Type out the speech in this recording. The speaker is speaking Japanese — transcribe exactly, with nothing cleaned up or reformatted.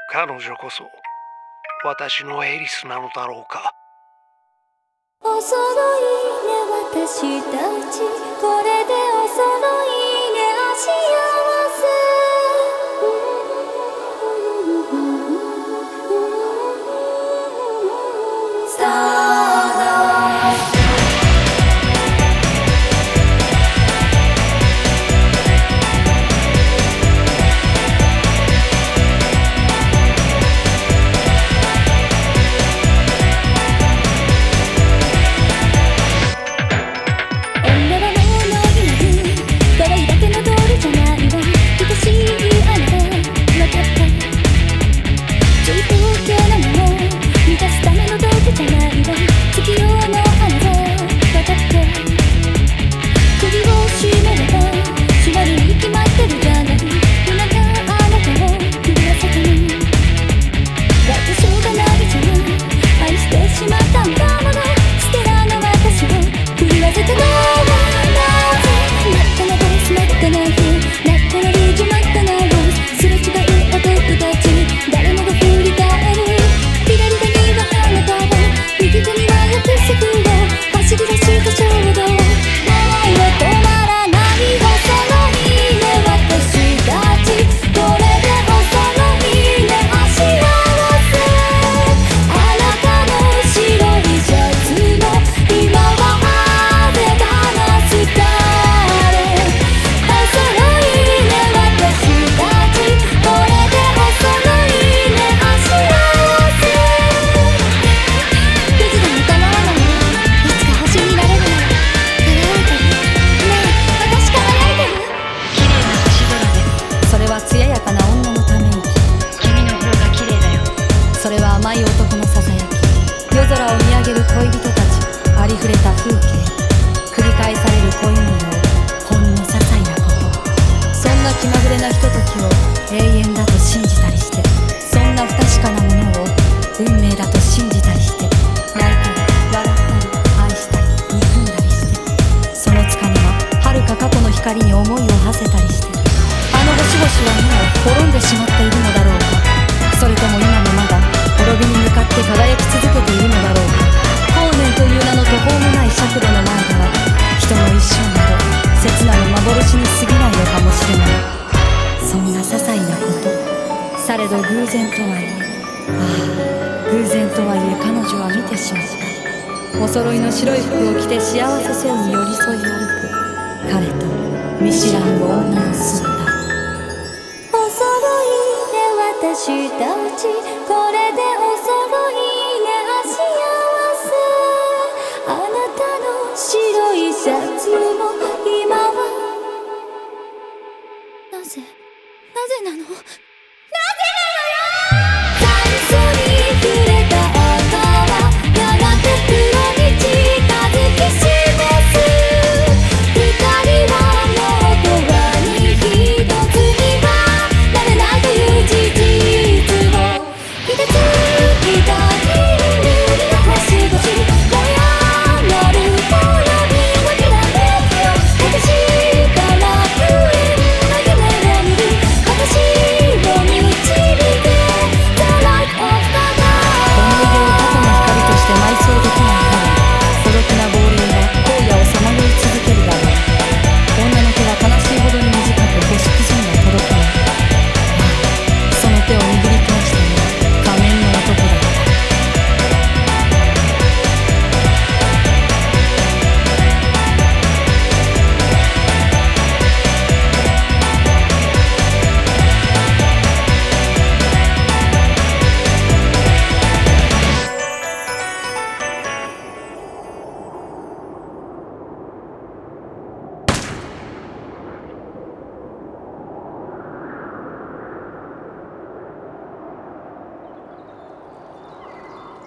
彼女こそ私のエリスなのだろうか。 お揃いね私たち、これでお揃いね幸せ。 それは甘い男のささやき、夜空を見上げる恋人たち、ありふれた風景、繰り返される恋模様、ほんの些細なこと。そんな気まぐれなひとときを永遠だと信じたりして、そんな不確かなものを運命だと信じたりして、泣いたり笑ったり愛したり憎んだりして、そのつかの間、遥か過去の光に思いを馳せたりして、あの星々はもう滅んでしまっているのだろうか。それとも今もまだ滅びに向かって輝き続けているのだろうか。光年という名の途方もない尺度の前では、人の一生など切なる幻に過ぎないのかもしれない。そんな些細なこと、されど偶然とはいえ、ああ偶然とはいえ彼女は見てしまった。お揃いの白い服を着て幸せそうに寄り添い歩く彼と見知らぬ女の姿。 お揃いね私たち、これでお揃いね幸せ。あなたの白いシャツも